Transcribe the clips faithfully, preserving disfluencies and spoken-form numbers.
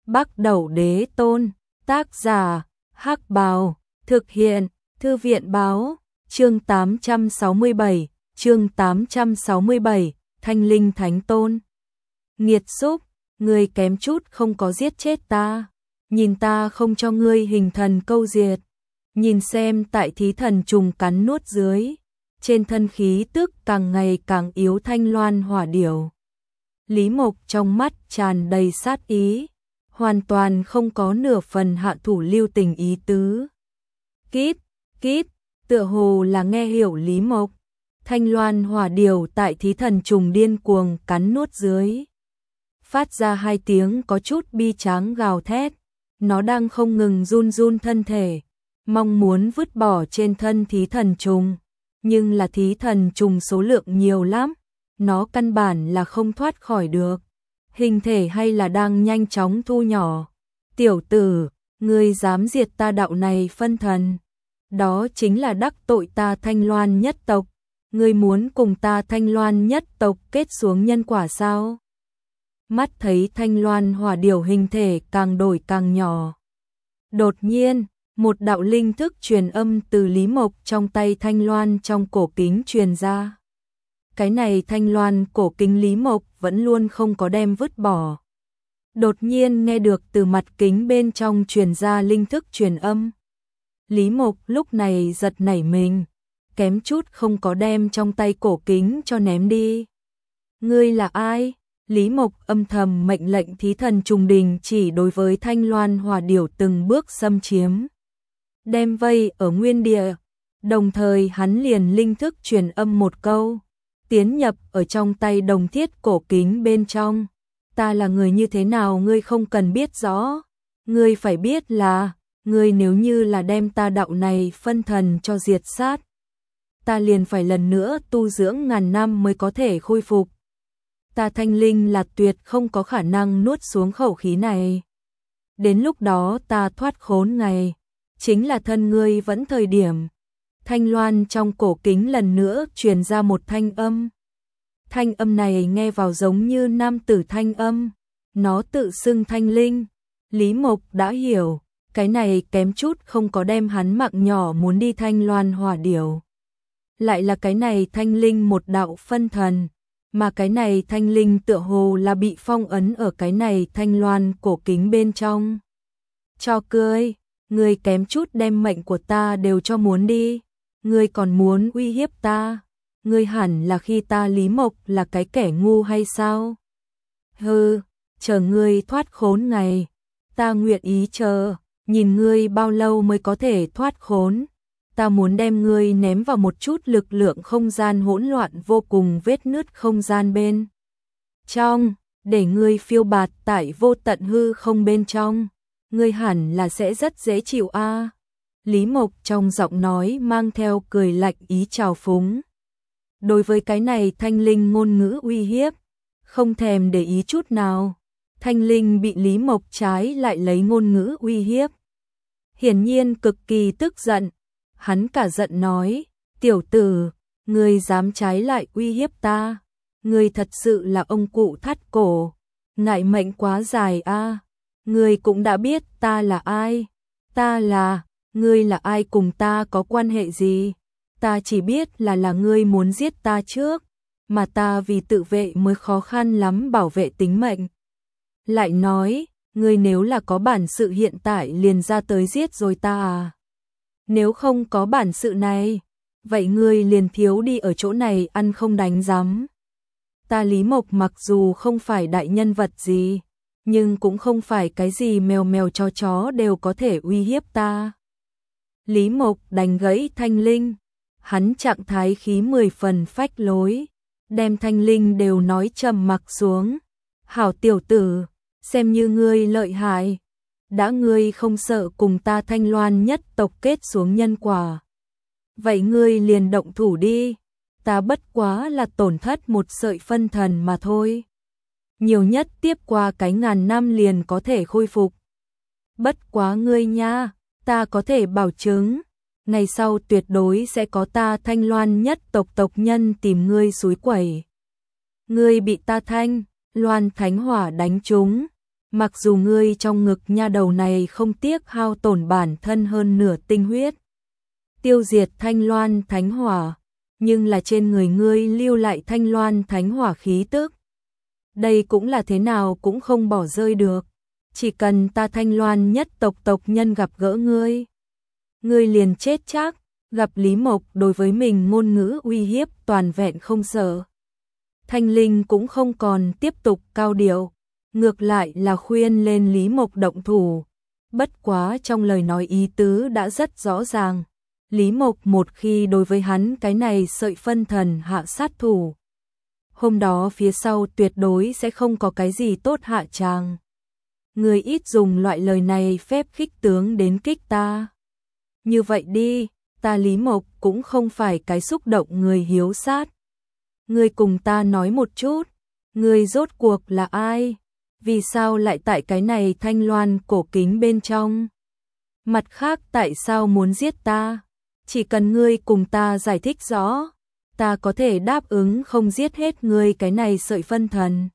Bắc Đẩu Đế Tôn, tác giả, Hắc Bào, thực hiện, Thư viện Báo, chương tám trăm sáu mươi bảy, chương tám trăm sáu mươi bảy, Thanh Linh Thánh Tôn. Nghiệt xúc, ngươi kém chút không có giết chết ta, nhìn ta không cho ngươi hình thần câu diệt, nhìn xem tại thí thần trùng cắn nuốt dưới, trên thân khí tức càng ngày càng yếu Thanh Loan Hỏa Điểu. Lý Mộc trong mắt tràn đầy sát ý, hoàn toàn không có nửa phần hạ thủ lưu tình ý tứ. Kít, kít, tựa hồ là nghe hiểu Lý Mộc. Thanh Loan Hỏa Điểu tại thí thần trùng điên cuồng cắn nuốt dưới, phát ra hai tiếng có chút bi tráng gào thét. Nó đang không ngừng run run thân thể, mong muốn vứt bỏ trên thân thí thần trùng, nhưng là thí thần trùng số lượng nhiều lắm, nó căn bản là không thoát khỏi được. Hình thể hay là đang nhanh chóng thu nhỏ. Tiểu tử, ngươi dám diệt ta đạo này phân thần, đó chính là đắc tội ta Thanh Loan nhất tộc. Ngươi muốn cùng ta Thanh Loan nhất tộc kết xuống nhân quả sao? Mắt thấy Thanh Loan Hỏa Điểu hình thể càng đổi càng nhỏ. Đột nhiên, một đạo linh thức truyền âm từ Lý Mộc trong tay Thanh Loan trong cổ kính truyền ra. Cái này Thanh Loan cổ kính Lý Mộc vẫn luôn không có đem vứt bỏ. Đột nhiên nghe được từ mặt kính bên trong truyền ra linh thức truyền âm. Lý Mộc lúc này giật nảy mình, kém chút không có đem trong tay cổ kính cho ném đi. Ngươi là ai? Lý Mộc âm thầm mệnh lệnh thí thần trùng đình chỉ đối với Thanh Loan Hỏa Điểu từng bước xâm chiếm, đem vây ở nguyên địa, đồng thời hắn liền linh thức truyền âm một câu, tiến nhập ở trong tay đồng thiết cổ kính bên trong. Ta là người như thế nào ngươi không cần biết rõ, ngươi phải biết là, ngươi nếu như là đem ta đạo này phân thần cho diệt sát, ta liền phải lần nữa tu dưỡng ngàn năm mới có thể khôi phục. Ta Thanh Linh là tuyệt không có khả năng nuốt xuống khẩu khí này. Đến lúc đó ta thoát khốn ngày, chính là thân ngươi vẫn thời điểm. Thanh Loan trong cổ kính lần nữa truyền ra một thanh âm. Thanh âm này nghe vào giống như nam tử thanh âm, nó tự xưng Thanh Linh. Lý Mộc đã hiểu, cái này kém chút không có đem hắn mạng nhỏ muốn đi Thanh Loan Hỏa Điểu. Lại là cái này Thanh Linh một đạo phân thần, mà cái này Thanh Linh tựa hồ là bị phong ấn ở cái này Thanh Loan cổ kính bên trong. Cho cười, ngươi kém chút đem mệnh của ta đều cho muốn đi, ngươi còn muốn uy hiếp ta, ngươi hẳn là khi ta Lý Mộc là cái kẻ ngu hay sao? Hừ, chờ ngươi thoát khốn ngày, ta nguyện ý chờ, nhìn ngươi bao lâu mới có thể thoát khốn. Ta muốn đem ngươi ném vào một chút lực lượng không gian hỗn loạn vô cùng vết nứt không gian bên trong, để ngươi phiêu bạt tại vô tận hư không bên trong. Ngươi hẳn là sẽ rất dễ chịu a. À. Lý Mộc trong giọng nói mang theo cười lạnh ý trào phúng. Đối với cái này Thanh Linh ngôn ngữ uy hiếp, không thèm để ý chút nào. Thanh Linh bị Lý Mộc trái lại lấy ngôn ngữ uy hiếp, hiển nhiên cực kỳ tức giận. Hắn cả giận nói, tiểu tử, ngươi dám trái lại uy hiếp ta, ngươi thật sự là ông cụ thắt cổ, ngại mệnh quá dài a. À. Ngươi cũng đã biết ta là ai, ta là, ngươi là ai cùng ta có quan hệ gì, ta chỉ biết là là ngươi muốn giết ta trước, mà ta vì tự vệ mới khó khăn lắm bảo vệ tính mệnh. Lại nói, ngươi nếu là có bản sự hiện tại liền ra tới giết rồi ta à. Nếu không có bản sự này, vậy ngươi liền thiếu đi ở chỗ này ăn không đánh rắm. Ta Lý Mộc mặc dù không phải đại nhân vật gì, nhưng cũng không phải cái gì mèo mèo chó chó đều có thể uy hiếp ta. Lý Mộc đánh gãy Thanh Linh, hắn trạng thái khí mười phần phách lối, đem Thanh Linh đều nói trầm mặc xuống. Hảo tiểu tử, xem như ngươi lợi hại. Đã ngươi không sợ cùng ta Thanh Loan nhất tộc kết xuống nhân quả, vậy ngươi liền động thủ đi, ta bất quá là tổn thất một sợi phân thần mà thôi. Nhiều nhất tiếp qua cái ngàn năm liền có thể khôi phục. Bất quá ngươi nha, ta có thể bảo chứng, ngày sau tuyệt đối sẽ có ta Thanh Loan nhất tộc tộc nhân tìm ngươi xúi quẩy. Ngươi bị ta Thanh Loan Thánh Hỏa đánh trúng, Mặc dù ngươi trong ngực nha đầu này không tiếc hao tổn bản thân hơn nửa tinh huyết, tiêu diệt Thanh Loan Thánh Hỏa, nhưng là trên người ngươi lưu lại Thanh Loan Thánh Hỏa khí tức. Đây cũng là thế nào cũng không bỏ rơi được. Chỉ cần ta Thanh Loan nhất tộc tộc nhân gặp gỡ ngươi, ngươi liền chết chắc. Gặp Lý Mộc đối với mình ngôn ngữ uy hiếp toàn vẹn không sợ. Thanh Linh cũng không còn tiếp tục cao điệu, ngược lại là khuyên lên Lý Mộc động thủ. Bất quá trong lời nói ý tứ đã rất rõ ràng. Lý Mộc một khi đối với hắn cái này sợi phân thần hạ sát thủ, hôm đó phía sau tuyệt đối sẽ không có cái gì tốt hạ tràng. Người ít dùng loại lời này phép khích tướng đến kích ta. Như vậy đi, ta Lý Mộc cũng không phải cái xúc động người hiếu sát. Ngươi cùng ta nói một chút, ngươi rốt cuộc là ai? Vì sao lại tại cái này Thanh Loan cổ kính bên trong? Mặt khác tại sao muốn giết ta? Chỉ cần ngươi cùng ta giải thích rõ, ta có thể đáp ứng không giết hết ngươi cái này sợi phân thần.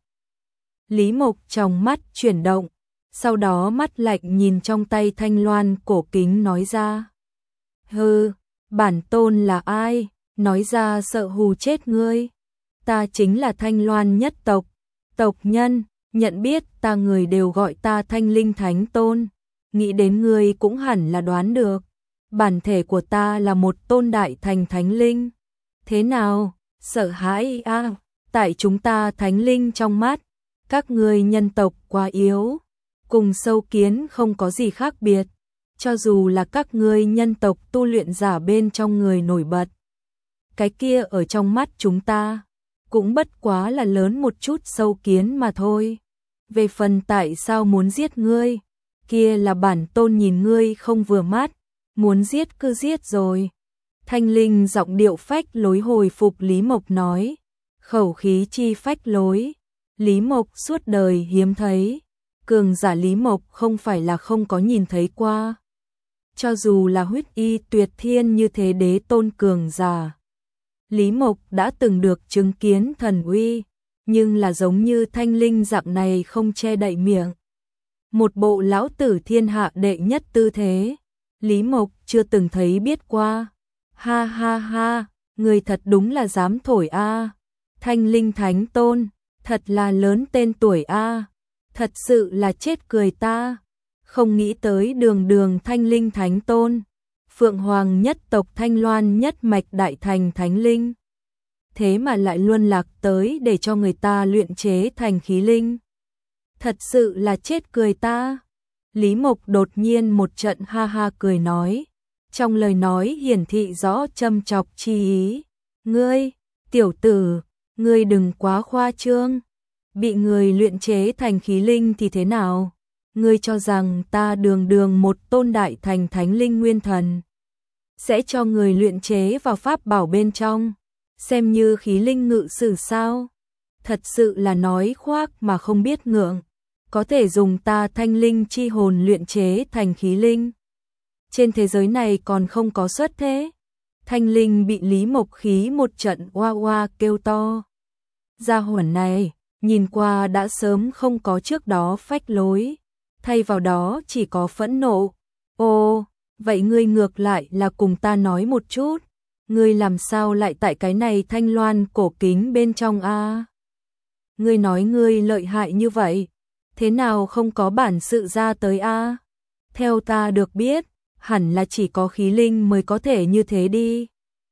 Lý Mộc trong mắt chuyển động, sau đó mắt lạnh nhìn trong tay Thanh Loan cổ kính nói ra. Hừ, bản tôn là ai? Nói ra sợ hù chết ngươi. Ta chính là Thanh Loan nhất tộc, tộc nhân, nhận biết ta người đều gọi ta Thanh Linh Thánh Tôn. Nghĩ đến ngươi cũng hẳn là đoán được. Bản thể của ta là một tôn đại thành thánh linh. Thế nào, sợ hãi à? Tại chúng ta thánh linh trong mắt, các ngươi nhân tộc quá yếu, cùng sâu kiến không có gì khác biệt. Cho dù là các ngươi nhân tộc tu luyện giả bên trong người nổi bật, cái kia ở trong mắt chúng ta cũng bất quá là lớn một chút sâu kiến mà thôi. Về phần tại sao muốn giết ngươi, kia là bản tôn nhìn ngươi không vừa mắt, muốn giết cứ giết rồi. Thanh Linh giọng điệu phách lối hồi phục Lý Mộc nói, khẩu khí chi phách lối, Lý Mộc suốt đời hiếm thấy, cường giả Lý Mộc không phải là không có nhìn thấy qua. Cho dù là huyết y tuyệt thiên như thế đế tôn cường giả, Lý Mộc đã từng được chứng kiến thần uy, nhưng là giống như Thanh Linh dạng này không che đậy miệng. Một bộ lão tử thiên hạ đệ nhất tư thế, Lý Mộc chưa từng thấy biết qua. Ha ha ha, người thật đúng là dám thổi a. Thanh Linh Thánh Tôn, thật là lớn tên tuổi a. Thật sự là chết cười ta. Không nghĩ tới đường đường Thanh Linh Thánh Tôn, Phượng Hoàng nhất tộc Thanh Loan nhất mạch đại thành thánh linh. Thế mà lại luân lạc tới để cho người ta luyện chế thành khí linh. Thật sự là chết cười ta. Lý Mộc đột nhiên một trận ha ha cười nói, trong lời nói hiển thị rõ châm chọc chi ý. Ngươi, tiểu tử, ngươi đừng quá khoa trương. Bị người luyện chế thành khí linh thì thế nào? Ngươi cho rằng ta đường đường một tôn đại thành thánh linh nguyên thần, sẽ cho người luyện chế vào pháp bảo bên trong, xem như khí linh ngự sử sao? Thật sự là nói khoác mà không biết ngượng. Có thể dùng ta thanh linh chi hồn luyện chế thành khí linh. Trên thế giới này còn không có xuất thế. Thanh linh bị Lý Mộc khí một trận oa oa kêu to. Gia hỏa này, nhìn qua đã sớm không có trước đó phách lối, thay vào đó chỉ có phẫn nộ. Ồ, vậy ngươi ngược lại là cùng ta nói một chút, ngươi làm sao lại tại cái này Thanh Loan cổ kính bên trong a? Ngươi nói ngươi lợi hại như vậy, thế nào không có bản sự ra tới a? Theo ta được biết, hẳn là chỉ có khí linh mới có thể như thế đi.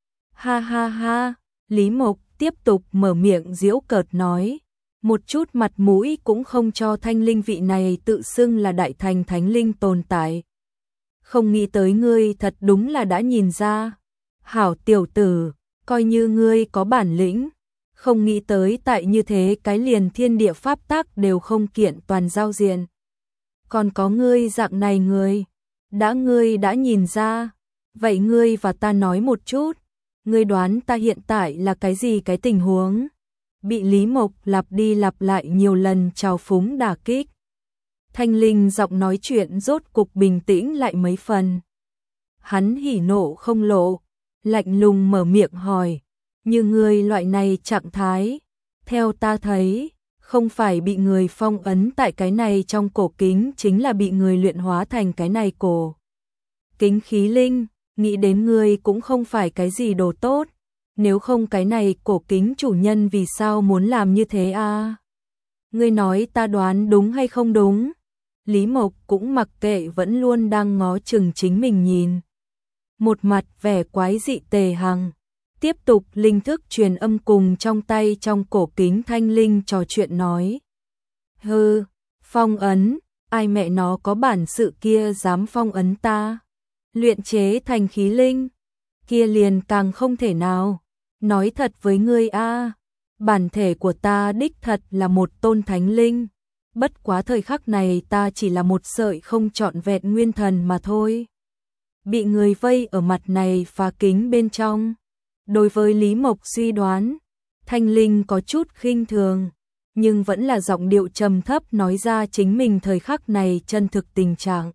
Ha ha ha, Lý Mộc tiếp tục mở miệng giễu cợt nói, một chút mặt mũi cũng không cho thanh linh vị này tự xưng là đại thành thánh linh tồn tại. Không nghĩ tới ngươi thật đúng là đã nhìn ra. Hảo tiểu tử, coi như ngươi có bản lĩnh, không nghĩ tới tại như thế cái liền thiên địa pháp tắc đều không kiện toàn giao diện. Còn có ngươi dạng này người, đã ngươi đã nhìn ra, vậy ngươi và ta nói một chút, ngươi đoán ta hiện tại là cái gì cái tình huống? Bị Lý Mộc lặp đi lặp lại nhiều lần trào phúng đả kích. Thanh linh giọng nói chuyện rốt cục bình tĩnh lại mấy phần. Hắn hỉ nộ không lộ, lạnh lùng mở miệng hỏi, như ngươi loại này trạng thái, theo ta thấy, Không phải bị người phong ấn tại cái này trong cổ kính, chính là bị người luyện hóa thành cái này cổ kính khí linh, nghĩ đến ngươi cũng không phải cái gì đồ tốt, nếu không cái này cổ kính chủ nhân vì sao muốn làm như thế a? À? Ngươi nói ta đoán đúng hay không đúng? Lý Mộc cũng mặc kệ, vẫn luôn đang ngó chừng chính mình nhìn. Một mặt vẻ quái dị Tề Hằng, tiếp tục linh thức truyền âm cùng trong tay trong cổ kính thanh linh trò chuyện nói. Hừ, phong ấn, ai mẹ nó có bản sự kia dám phong ấn ta? Luyện chế thành khí linh, kia liền càng không thể nào. Nói thật với ngươi a, bản thể của ta đích thật là một tôn thánh linh. Bất quá thời khắc này ta chỉ là một sợi không trọn vẹn nguyên thần mà thôi. Bị người vây ở mặt này phá kính bên trong. Đối với Lý Mộc suy đoán, thanh linh có chút khinh thường, nhưng vẫn là giọng điệu trầm thấp nói ra chính mình thời khắc này chân thực tình trạng.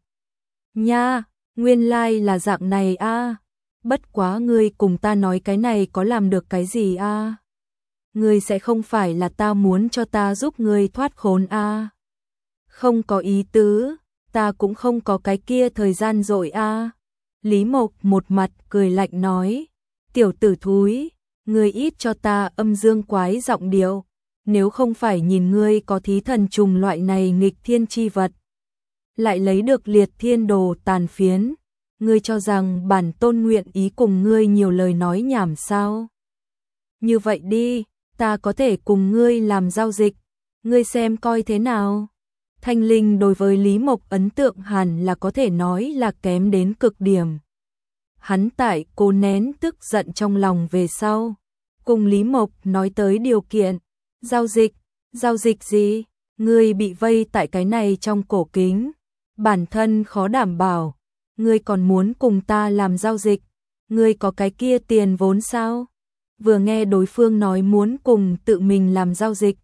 Nha, nguyên lai là dạng này a. Bất quá ngươi cùng ta nói cái này có làm được cái gì a? Ngươi sẽ không phải là ta muốn cho ta giúp ngươi thoát khốn a? Không có ý tứ, ta cũng không có cái kia thời gian rồi a. Lý Mộc một mặt cười lạnh nói, tiểu tử thúi, ngươi ít cho ta âm dương quái giọng điệu, nếu không phải nhìn ngươi có thí thần trùng loại này nghịch thiên chi vật, lại lấy được liệt thiên đồ tàn phiến, ngươi cho rằng bản tôn nguyện ý cùng ngươi nhiều lời nói nhảm sao? Như vậy đi, ta có thể cùng ngươi làm giao dịch, ngươi xem coi thế nào? Thanh linh đối với Lý Mộc ấn tượng hẳn là có thể nói là kém đến cực điểm. Hắn tại cố nén tức giận trong lòng về sau, cùng Lý Mộc nói tới điều kiện, giao dịch, giao dịch gì? Ngươi bị vây tại cái này trong cổ kính, bản thân khó đảm bảo, ngươi còn muốn cùng ta làm giao dịch, ngươi có cái kia tiền vốn sao? Vừa nghe đối phương nói muốn cùng tự mình làm giao dịch,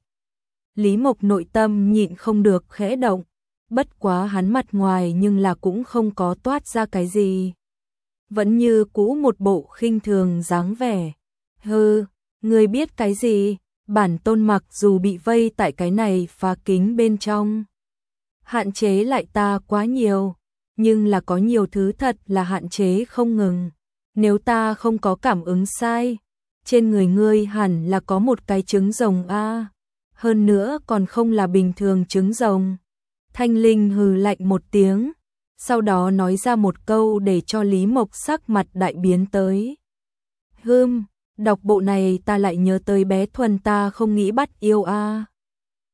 Lý Mộc nội tâm nhịn không được khẽ động, bất quá hắn mặt ngoài nhưng là cũng không có toát ra cái gì. Vẫn như cũ một bộ khinh thường dáng vẻ. Hừ, ngươi biết cái gì? Bản tôn mặc dù bị vây tại cái này phá kính bên trong, hạn chế lại ta quá nhiều, nhưng là có nhiều thứ thật là hạn chế không ngừng. Nếu ta không có cảm ứng sai, trên người ngươi hẳn là có một cái trứng rồng a, hơn nữa còn không là bình thường trứng rồng. Thanh linh hừ lạnh một tiếng, sau đó nói ra một câu để cho Lý Mộc sắc mặt đại biến tới. Hừm, đọc bộ này ta lại nhớ tới bé Thuần ta không nghĩ bắt yêu a.